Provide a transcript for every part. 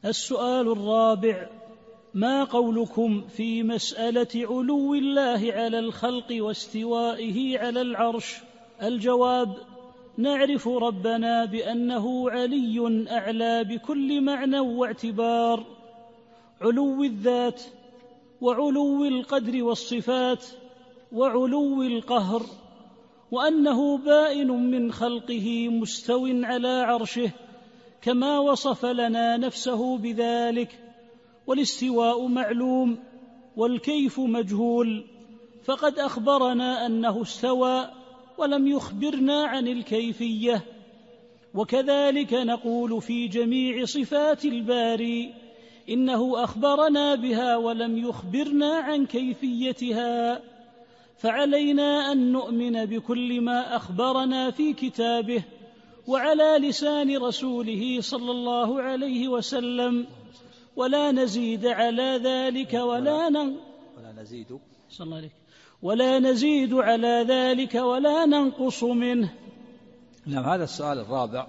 السؤال الرابع: ما قولكم في مسألة علو الله على الخلق واستوائه على العرش؟ الجواب: نعرف ربنا بأنه علي أعلى بكل معنى واعتبار، علو الذات وعلو القدر والصفات وعلو القهر، وأنه بائن من خلقه مستو على عرشه كما وصف لنا نفسه بذلك، والاستواء معلوم والكيف مجهول، فقد أخبرنا أنه استوى ولم يخبرنا عن الكيفية. وكذلك نقول في جميع صفات الباري إنه أخبرنا بها ولم يخبرنا عن كيفيتها، فعلينا أن نؤمن بكل ما أخبرنا في كتابه وعلى لسان رسوله صلى الله عليه وسلم، ولا نزيد على ذلك ولا نزيد على ذلك ولا ننقص منه. نعم، هذا السؤال الرابع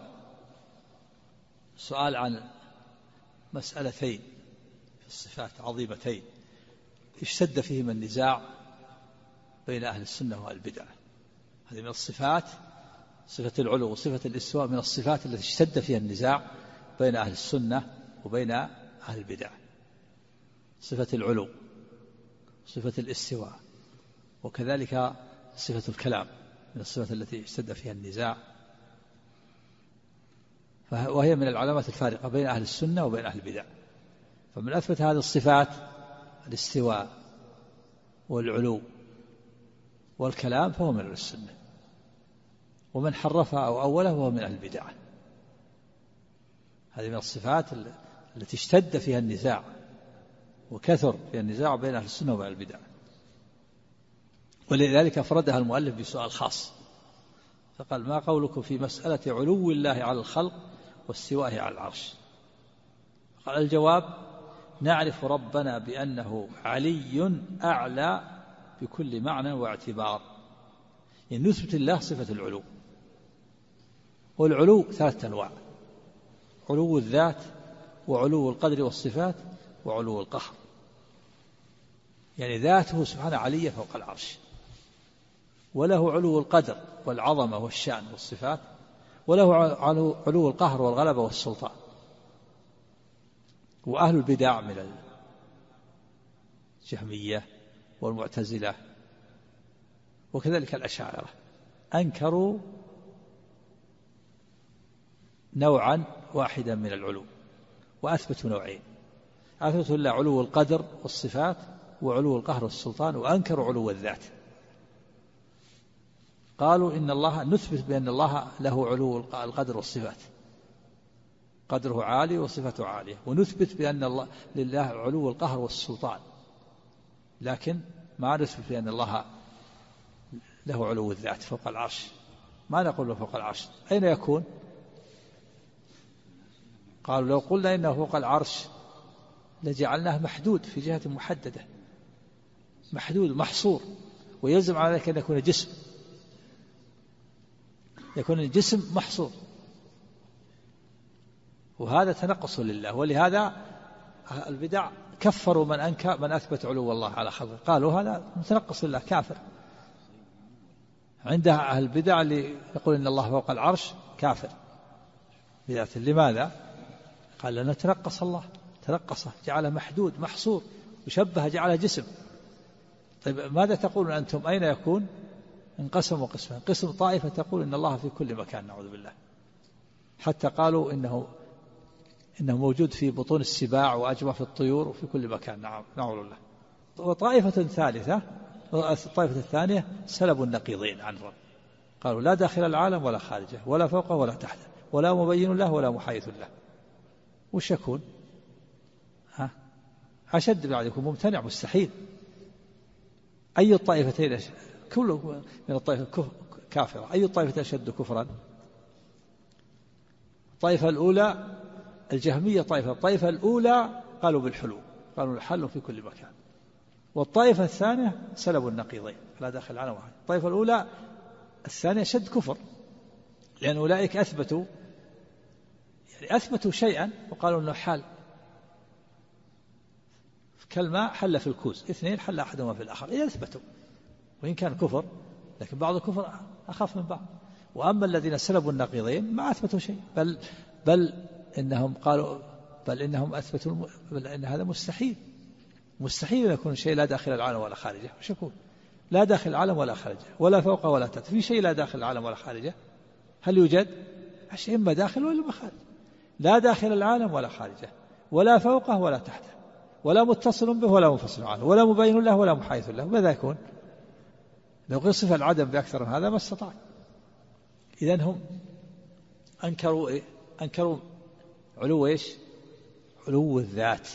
سؤال عن مسألتين في الصفات عظيمتين اشتد فيهما النزاع بين أهل السنة والبدعة. هذه من الصفات، صفة العلو وصفة الاستواء، من الصفات التي اشتد فيها النزاع بين أهل السنة وبين أهل البدع. صفة العلو، صفة الاستواء، وكذلك صفة الكلام من الصفات التي اشتد فيها النزاع، وهي من العلامات الفارقة بين أهل السنة وبين أهل البدع. فمن أثبت هذه الصفات الاستواء والعلو والكلام فهو من أهل السنة، ومن حرفها أو أولها فهو من أهل البدع. هذه من الصفات التي اشتد فيها النزاع وكثر فيها النزاع بين أهل السنة وبين البدع، ولذلك أفردها المؤلف بسؤال خاص، فقال: ما قولكم في مسألة علو الله على الخلق واستوائه على العرش؟ قال: الجواب: نعرف ربنا بأنه علي أعلى بكل معنى واعتبار. يعني نثبت الله صفة العلو، والعلو ثلاثة أنواع: علو الذات وعلو القدر والصفات وعلو القهر. يعني ذاته سبحانه علية فوق العرش، وله علو القدر والعظمة والشأن والصفات، وله علو القهر والغلبة والسلطان. وأهل البدع من الجهمية والمعتزلة وكذلك الأشاعرة أنكروا نوعا واحدا من العلو وأثبتوا نوعين: أثبتوا لله علو القدر والصفات وعلو القهر والسلطان، وأنكروا علو الذات. قالوا إن الله نثبت بأن الله له علو القدر والصفات، قدره عالي وصفته عالية، ونثبت بأن الله لله علو القهر والسلطان، لكن ما نثبت بأن الله له علو الذات فوق العرش. ما نقول له فوق العرش، أين يكون؟ قالوا: لو قلنا إنه فوق العرش لجعلناه محدود في جهة محددة، محدود محصور، ويلزم على ذلك أن يكون جسم، يكون الجسم محصور، وهذا تنقص لله. ولهذا البدع كفروا من أثبت علو الله على خلقه، قالوا هذا متنقص لله، كافر. عندها أهل البدع اللي يقول إن الله فوق العرش كافر بذاته. لماذا؟ قال: لأنه تنقص الله، تنقصه، جعله محدود محصور، وشبه جعله جسم. طيب ماذا تقولون أنتم؟ أين يكون؟ انقسموا قسمين: قسم طائفة تقول إن الله في كل مكان، نعوذ بالله، حتى قالوا إنه موجود في بطون السباع وأجوف الطيور وفي كل مكان، نعوذ بالله. وطائفة ثالثة، الطائفة الثانية، سلبوا النقيضين عن رب، قالوا: لا داخل العالم ولا خارجه، ولا فوقه ولا تحته، ولا مبين له ولا محايد له. وش يكون؟ أشد بعد، يكون ممتنع مستحيل. أي الطائفتين كل من الطائفة كافرة، أي الطائفتين أشد كفرا؟ الطائفة الأولى الجهمية، الطائفة الأولى قالوا بالحلول، قالوا الحل في كل مكان. والطائفة الثانية سلبوا النقيضين، لا داخل العالم واحد. الطائفة الأولى الثانية شد كفر، لأن أولئك أثبتوا شيئا وقالوا أنه حال، كالماء حل في الكوز، اثنين حل أحدهما في الآخر إذا أثبتوا، وإن كان كفر لكن بعض الكفر أخف من بعض. وأما الذين سلبوا النقيضين ما أثبتوا شيء، بل إنهم قالوا بل إنهم أثبتوا بل إن هذا مستحيل يكون شيء لا داخل العالم ولا خارجه. وش يكون؟ لا داخل العالم ولا خارجه، ولا فوقه ولا تحت، في شيء لا داخل العالم ولا خارجه؟ هل يوجد؟ الشيء إما داخل ولا خارج، لا داخل العالم ولا خارجه، ولا فوقه ولا تحته، ولا متصل به ولا منفصل عنه، ولا مبين له ولا محايث له. ماذا يكون؟ لو قصف العدم بأكثر من هذا ما استطاع. إذن هم أنكروا علو إيش؟ علو الذات،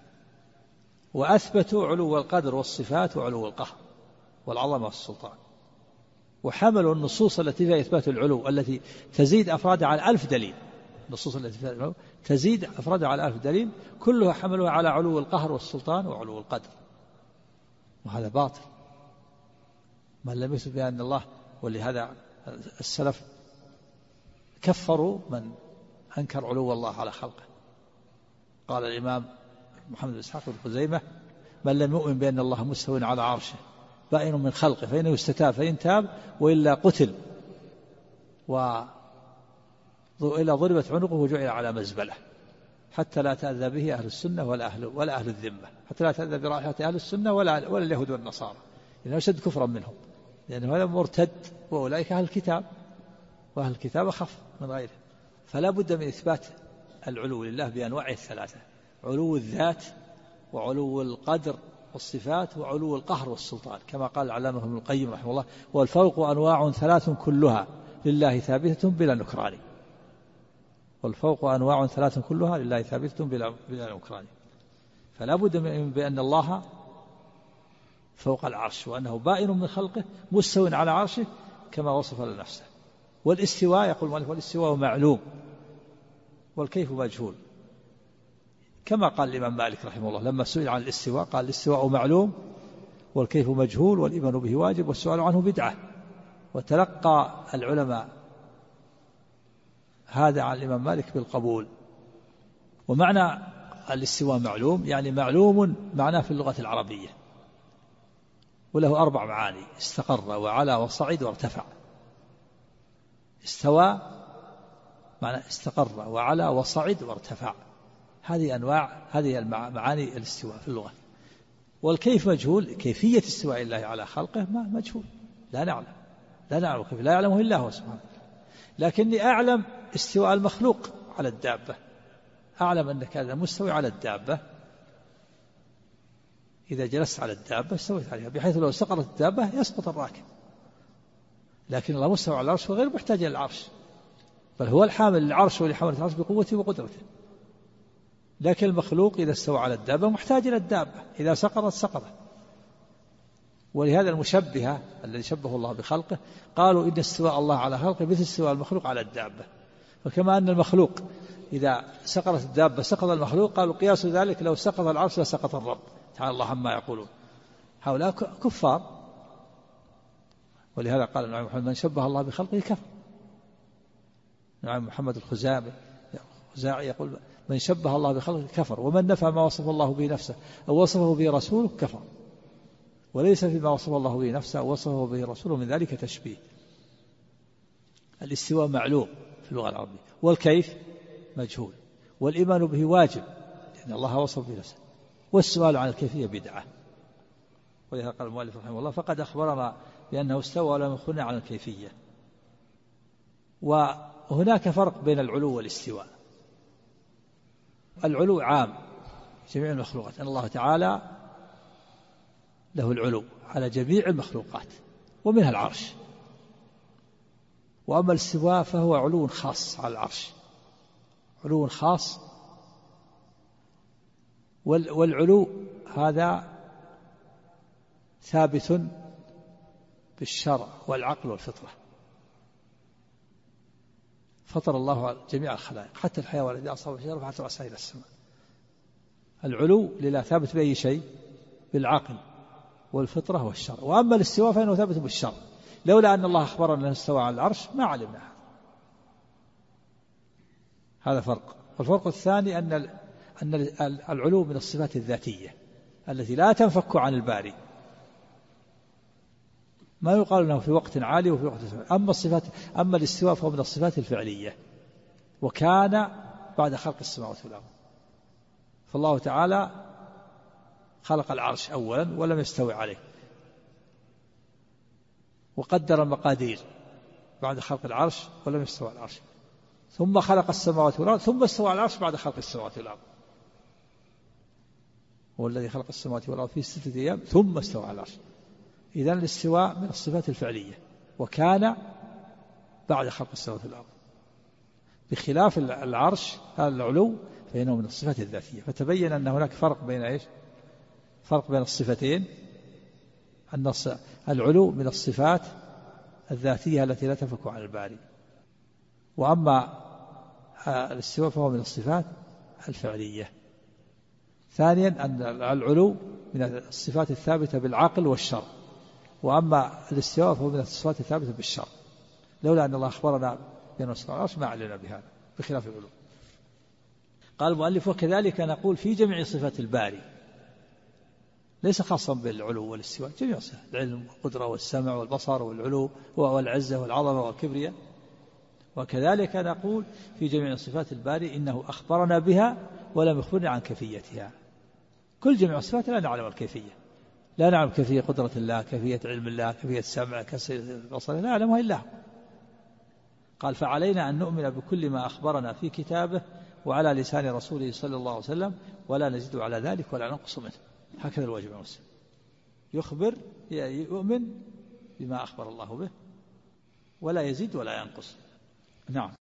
وأثبتوا علو القدر والصفات وعلو القهر والعظمة والسلطان، وحملوا النصوص التي فيها إثبات العلو التي تزيد أفرادها على 1000 دليل، النصوص التي فيها العلو تزيد أفرادها على 1000 دليل، كلها حملوها على علو القهر والسلطان وعلو القدر، وهذا باطل. من لم يثبت بأن الله، ولهذا السلف كفروا من أنكر علو الله على خلقه. قال الإمام محمد بن إسحاق بن خزيمة: من لم يؤمن بأن الله مستوٍ على عرشه بائن من خلقه فإنه يستتاب فإن تاب وإلا قتل، وإلا ضربت عنقه وجعل على مزبلة حتى لا تأذى به أهل السنة ولا أهل الذمة، حتى لا تأذى برائحة أهل السنة ولا اليهود والنصارى، لأنه أشد كفرا منهم، لأنه هذا مرتد، وأولئك أهل الكتاب، وأهل الكتاب أخف من غيره. فلا بد من إثبات العلو لله بأنواعه الثلاثة: علو الذات، وعلو القدر والصفات، وعلو القهر والسلطان، كما قال العلامة ابن القيم رحمه الله: والفوق أنواع ثلاث كلها لله ثابتة بلا نكران. والفوق أنواع ثلاث كلها لله ثابتة بلا نكران. فلا بد من بأن الله فوق العرش، وأنه بائن من خلقه مستوٍ على عرشه كما وصف لنفسه. والاستواء، يقول المؤلف: والاستواء معلوم والكيف مجهول، كما قال الإمام مالك رحمه الله لما سئل عن الاستواء قال: الاستواء معلوم والكيف مجهول والإيمان به واجب والسؤال عنه بدعة. وتلقى العلماء هذا عن الإمام مالك بالقبول. ومعنى الاستواء معلوم يعني معلوم معناه في اللغة العربية، وله 4 معاني: استقر وعلى وصعد وارتفع. استوى معنى استقر وعلى وصعد وارتفع، هذه أنواع، هذه معاني الاستواء في اللغة. والكيف مجهول، كيفية استواء الله على خلقه ما مجهول، لا نعلم كيف، لا يعلمه إلا هو سبحانه. لكني أعلم استواء المخلوق على الدابة، أعلم أنك هذا مستوي على الدابة، إذا جلست على الدابة استويت عليها، بحيث لو سقطت الدابة يسقط الراكب. لكن الله مستوى على العرش وغير محتاج إلى العرش، بل هو الحامل للعرش واللي حمل العرش بقوته وقدرته. لكن المخلوق إذا استوى على الدابة محتاج إلى الدابة، إذا سقطت. ولهذا المشبهة الذي شبه الله بخلقه قالوا إن استواء الله على خلقه مثل استواء المخلوق على الدابة. فكما أن المخلوق إذا سقطت الدابة سقط المخلوق، قالوا قياس ذلك لو سقط العرش لسقط الرب تعالى الله عما يقولون. هؤلاء كفار. ولهذا قال النبي محمد: من شبه الله بخلقه كفر. النبي محمد الخزاعي يقول: من شبه الله بخلقه كفر، ومن نفى ما وصف الله به نفسه أو وصفه به رسوله كفر، وليس فيما وصف الله به نفسه أو وصفه به رسوله من ذلك تشبيه. الاستواء معلوم في اللغة العربية، والكيف مجهول، والإيمان به واجب لأن الله وصف به نفسه، والسؤال عن الكيفية بدعة. ولهذا قال المؤلف رحمه الله: فقد أخبرنا بأنه استوى ولم يخبرنا عن الكيفية. وهناك فرق بين العلو والاستواء. العلو عام جميع المخلوقات، أن الله تعالى له العلو على جميع المخلوقات ومنها العرش. وأما الاستواء فهو علو خاص على العرش، علو خاص. والعلو هذا ثابت بالشرع والعقل والفطرة. فطر الله جميع الخلائق حتى الحيوان الذي أصاب الشجرة رفعت رأسه إلى السماء. العلو لله ثابت بأي شيء؟ بالعقل والفطرة والشرع. وأما الاستواء فإنه ثابت بالشرع، لولا أن الله أخبرنا أنه استوى على العرش ما علمنا هذا فرق. والفرق الثاني أن العلو من الصفات الذاتية التي لا تنفك عن الباري. ما يقال أنه في وقت عالي وفي وقت سفل. أما الاستواء فهو من الصفات الفعلية، وكان بعد خلق السماوات والأرض. فالله تعالى خلق العرش أولا ولم يستوي عليه، وقدر المقادير بعد خلق العرش ولم يستوى على العرش، ثم خلق السماوات والأرض ثم استوى على العرش بعد خلق السماوات والأرض. هو الذي خلق السماوات والأرض في 6 أيام ثم استوى على العرش. إذن الاستواء من الصفات الفعلية، وكان بعد خلق السماوات والأرض، بخلاف العرش العلو فإنه من الصفات الذاتية. فتبين أن هناك فرق بين إيش؟ فرق بين الصفتين، أن العلو من الصفات الذاتية التي لا تنفك عن الباري، وأما الاستواء فهو من الصفات الفعلية. ثانيا أن العلو من الصفات الثابتة بالعقل والشرع، وأما الاستواء فهو من الصفات الثابتة بالشرع، لولا أن الله أخبرنا بأنه استوى على العرش ما علمنا بهذا، بخلاف العلو. قال المؤلف: وكذلك نقول في جميع صفات الباري، ليس خاصا بالعلو والاستواء، جميع صفات العلم والقدرة والسمع والبصر والعلو والعزة والعظمة والكبرياء. وكذلك نقول في جميع صفات الباري إنه أخبرنا بها ولم يخبرنا عن كيفيتها. كل جميع الصفات لا نعلم الكيفية، لا نعلم كيفية قدرة الله، كيفية علم الله، كيفية السمع، كيفية البصر، لا نعلمها إلا هو. قال: فعلينا أن نؤمن بكل ما أخبرنا في كتابه وعلى لسان رسوله صلى الله عليه وسلم، ولا نزيد على ذلك ولا ننقص منه. هكذا الواجب على المسلم، يخبر يؤمن بما أخبر الله به ولا يزيد ولا ينقص. نعم.